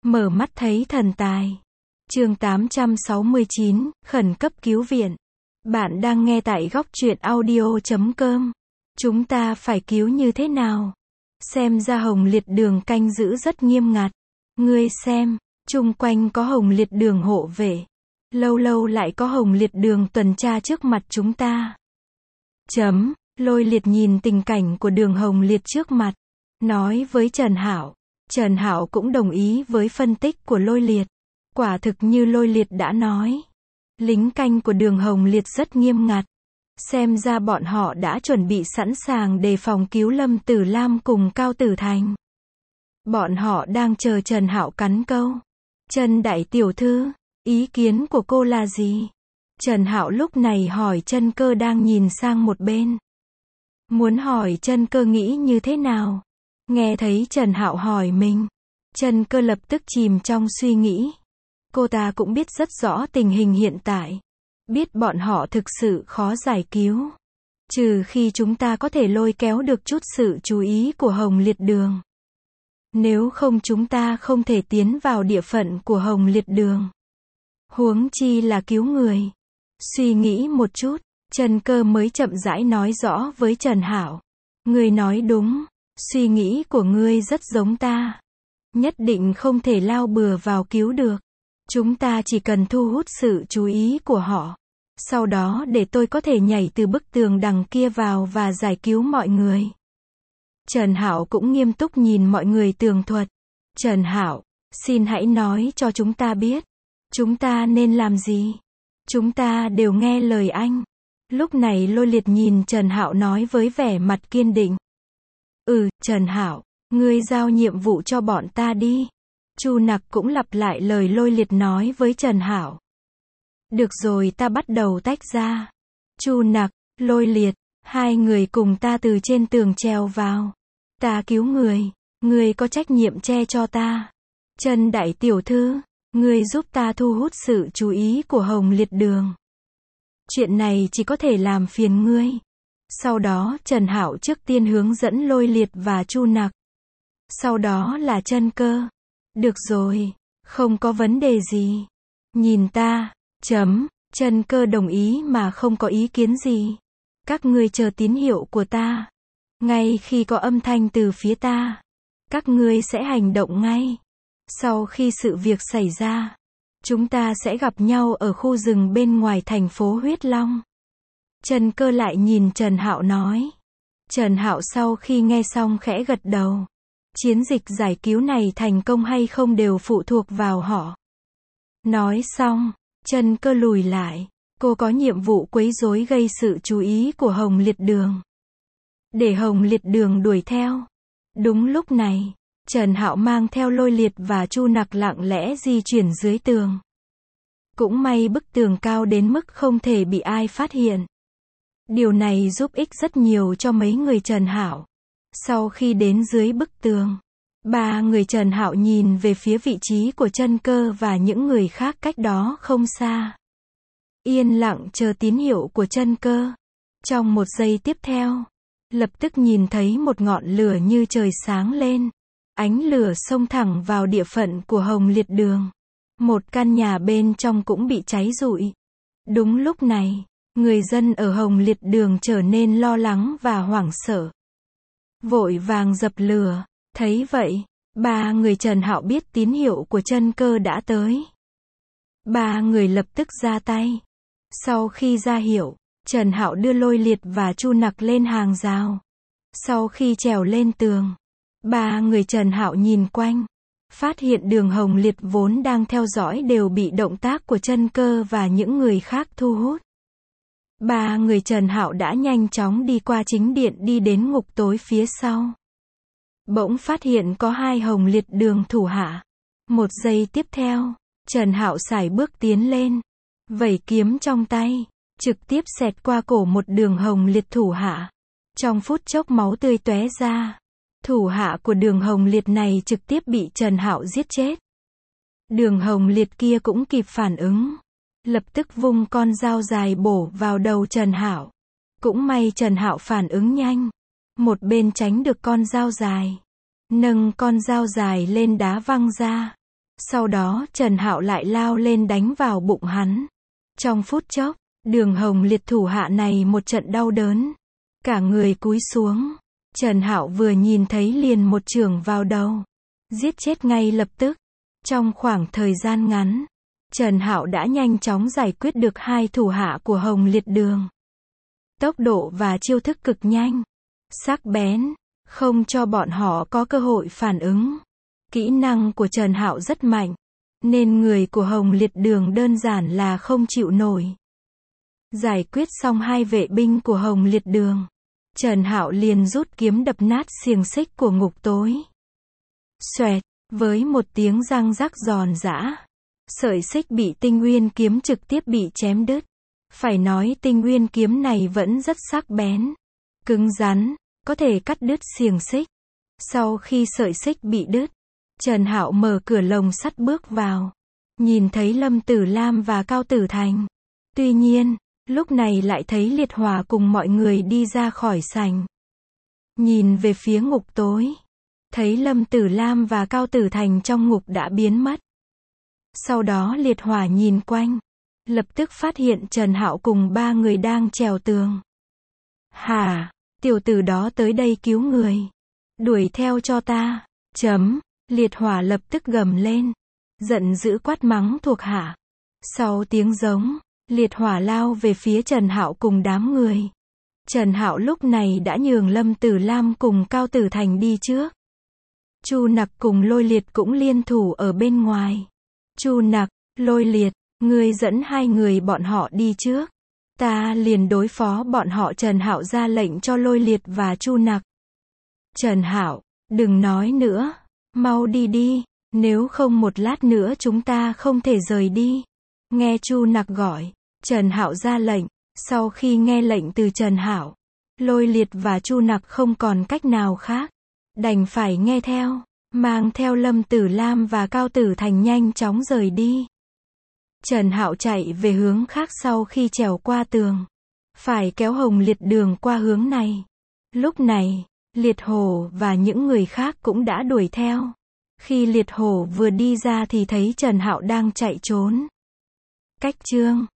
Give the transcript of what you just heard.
Mở mắt thấy thần tài. Chương 869, khẩn cấp cứu viện. Bạn đang nghe tại góc truyện audio.com. Chúng ta phải cứu như thế nào? Xem ra Hồng Liệt Đường canh giữ rất nghiêm ngặt. Ngươi xem, chung quanh có Hồng Liệt Đường hộ vệ. Lâu lâu lại có Hồng Liệt Đường tuần tra trước mặt chúng ta. Lôi Liệt nhìn tình cảnh của đường Hồng Liệt trước mặt, nói với Trần Hạo. Trần Hạo cũng đồng ý với phân tích của Lôi Liệt. Quả thực như Lôi Liệt đã nói, lính canh của đường Hồng Liệt rất nghiêm ngặt. Xem ra bọn họ đã chuẩn bị sẵn sàng đề phòng cứu Lâm Tử Lam cùng Cao Tử Thành. Bọn họ đang chờ Trần Hạo cắn câu. Trần đại tiểu thư, ý kiến của cô là gì? Trần Hạo lúc này hỏi Trân Cơ đang nhìn sang một bên. Muốn hỏi Trân Cơ nghĩ như thế nào? Nghe thấy Trần Hạo hỏi mình, Trân Cơ lập tức chìm trong suy nghĩ. Cô ta cũng biết rất rõ tình hình hiện tại. Biết bọn họ thực sự khó giải cứu. Trừ khi chúng ta có thể lôi kéo được chút sự chú ý của Hồng Liệt Đường. Nếu không chúng ta không thể tiến vào địa phận của Hồng Liệt Đường. Huống chi là cứu người. Suy nghĩ một chút, Trân Cơ mới chậm rãi nói rõ với Trần Hạo. Ngươi nói đúng, suy nghĩ của ngươi rất giống ta. Nhất định không thể lao bừa vào cứu được. Chúng ta chỉ cần thu hút sự chú ý của họ. Sau đó để tôi có thể nhảy từ bức tường đằng kia vào và giải cứu mọi người. Trần Hạo cũng nghiêm túc nhìn mọi người tường thuật. Trần Hạo, xin hãy nói cho chúng ta biết. Chúng ta nên làm gì? Chúng ta đều nghe lời anh. Lúc này Lôi Liệt nhìn Trần Hạo nói với vẻ mặt kiên định. Trần Hạo, ngươi giao nhiệm vụ cho bọn ta đi. Chu Nặc cũng lặp lại lời Lôi Liệt nói với Trần Hạo. Được rồi, ta bắt đầu tách ra. Chu Nặc, Lôi Liệt, hai người cùng ta từ trên tường trèo vào. Ta cứu người, ngươi có trách nhiệm che cho ta. Trần đại tiểu thư, ngươi giúp ta thu hút sự chú ý của Hồng Liệt Đường. Chuyện này chỉ có thể làm phiền ngươi. Sau đó Trần Hạo trước tiên hướng dẫn Lôi Liệt và Chu Nặc. Sau đó là Trân Cơ. Được rồi, không có vấn đề gì. Nhìn ta. Trân Cơ đồng ý mà không có ý kiến gì. Các ngươi chờ tín hiệu của ta. Ngay khi có âm thanh từ phía ta, các ngươi sẽ hành động ngay. Sau khi sự việc xảy ra, chúng ta sẽ gặp nhau ở khu rừng bên ngoài thành phố Huyết Long. Trân Cơ lại nhìn Trần Hạo nói. Trần Hạo sau khi nghe xong khẽ gật đầu. Chiến dịch giải cứu này thành công hay không đều phụ thuộc vào họ. Nói xong, Trân Cơ lùi lại. Cô có nhiệm vụ quấy rối gây sự chú ý của Hồng Liệt Đường. Để Hồng Liệt Đường đuổi theo. Đúng lúc này, Trần Hạo mang theo Lôi Liệt và Chu Nặc lặng lẽ di chuyển dưới tường. Cũng may bức tường cao đến mức không thể bị ai phát hiện. Điều này giúp ích rất nhiều cho mấy người Trần Hạo. Sau khi đến dưới bức tường, ba người Trần Hạo nhìn về phía vị trí của Trân Cơ và những người khác cách đó không xa. Yên lặng chờ tín hiệu của Trân Cơ. Trong một giây tiếp theo, lập tức nhìn thấy một ngọn lửa như trời sáng lên. Ánh lửa xông thẳng vào địa phận của Hồng Liệt Đường. Một căn nhà bên trong cũng bị cháy rụi. Đúng lúc này, người dân ở Hồng Liệt Đường trở nên lo lắng và hoảng sợ. Vội vàng dập lửa. Thấy vậy, ba người Trần Hạo biết tín hiệu của Trân Cơ đã tới. Ba người lập tức ra tay. Sau khi ra hiệu, Trần Hạo đưa Lôi Liệt và Chu Nặc lên hàng rào. Sau khi trèo lên tường, ba người Trần Hạo nhìn quanh, phát hiện đường Hồng Liệt vốn đang theo dõi đều bị động tác của Trân Cơ và những người khác thu hút. Ba người Trần Hạo đã nhanh chóng đi qua chính điện đi đến ngục tối phía sau. Bỗng phát hiện có hai Hồng Liệt Đường thủ hạ. Một giây tiếp theo, Trần Hạo sải bước tiến lên, vẩy kiếm trong tay, trực tiếp xẹt qua cổ một đường Hồng Liệt thủ hạ. Trong phút chốc máu tươi tóe ra. Thủ hạ của đường Hồng Liệt này trực tiếp bị Trần Hạo giết chết. Đường Hồng Liệt kia cũng kịp phản ứng. Lập tức vung con dao dài bổ vào đầu Trần Hạo. Cũng may Trần Hạo phản ứng nhanh. Một bên tránh được con dao dài. Nâng con dao dài lên đá văng ra. Sau đó Trần Hạo lại lao lên đánh vào bụng hắn. Trong phút chốc, Đường Hồng Liệt thủ hạ này một trận đau đớn, cả người cúi xuống. Trần Hạo vừa nhìn thấy liền một chưởng vào đầu, giết chết ngay lập tức. Trong khoảng thời gian ngắn, Trần Hạo đã nhanh chóng giải quyết được hai thủ hạ của Hồng Liệt Đường. Tốc độ và chiêu thức cực nhanh, sắc bén, không cho bọn họ có cơ hội phản ứng. Kỹ năng của Trần Hạo rất mạnh, nên người của Hồng Liệt Đường đơn giản là không chịu nổi. Giải quyết xong hai vệ binh của Hồng Liệt Đường, Trần Hạo liền rút kiếm đập nát xiềng xích của ngục tối. Xoẹt, với một tiếng răng rắc giòn giã, sợi xích bị Tinh Nguyên kiếm trực tiếp bị chém đứt. Phải nói Tinh Nguyên kiếm này vẫn rất sắc bén, cứng rắn, có thể cắt đứt xiềng xích. Sau khi sợi xích bị đứt, Trần Hạo mở cửa lồng sắt bước vào, nhìn thấy Lâm Tử Lam và Cao Tử Thành. Tuy nhiên, lúc này lại thấy Liệt Hỏa cùng mọi người đi ra khỏi sảnh. Nhìn về phía ngục tối, thấy Lâm Tử Lam và Cao Tử Thành trong ngục đã biến mất. Sau đó Liệt Hỏa nhìn quanh, lập tức phát hiện Trần Hạo cùng ba người đang trèo tường. Hả, tiểu tử đó tới đây cứu người. Đuổi theo cho ta. Liệt Hỏa lập tức gầm lên, giận dữ quát mắng thuộc hạ. Sau tiếng giống, Liệt Hỏa lao về phía Trần Hạo cùng đám người. Trần Hạo lúc này đã nhường Lâm Tử Lam cùng Cao Tử Thành đi trước. Chu Nặc cùng Lôi Liệt cũng liên thủ ở bên ngoài. Chu Nặc, Lôi Liệt, ngươi dẫn hai người bọn họ đi trước. Ta liền đối phó bọn họ. Trần Hạo ra lệnh cho Lôi Liệt và Chu Nặc. Trần Hạo, đừng nói nữa, mau đi đi, nếu không một lát nữa chúng ta không thể rời đi. Nghe Chu Nặc gọi, Trần Hạo ra lệnh. Sau khi nghe lệnh từ Trần Hạo, Lôi Liệt và Chu Nặc không còn cách nào khác, đành phải nghe theo, mang theo Lâm Tử Lam và Cao Tử Thành nhanh chóng rời đi. Trần Hạo chạy về hướng khác sau khi trèo qua tường, phải kéo Hồng Liệt Đường qua hướng này. Lúc này, Liệt Hổ và những người khác cũng đã đuổi theo. Khi Liệt Hổ vừa đi ra thì thấy Trần Hạo đang chạy trốn. Cách chương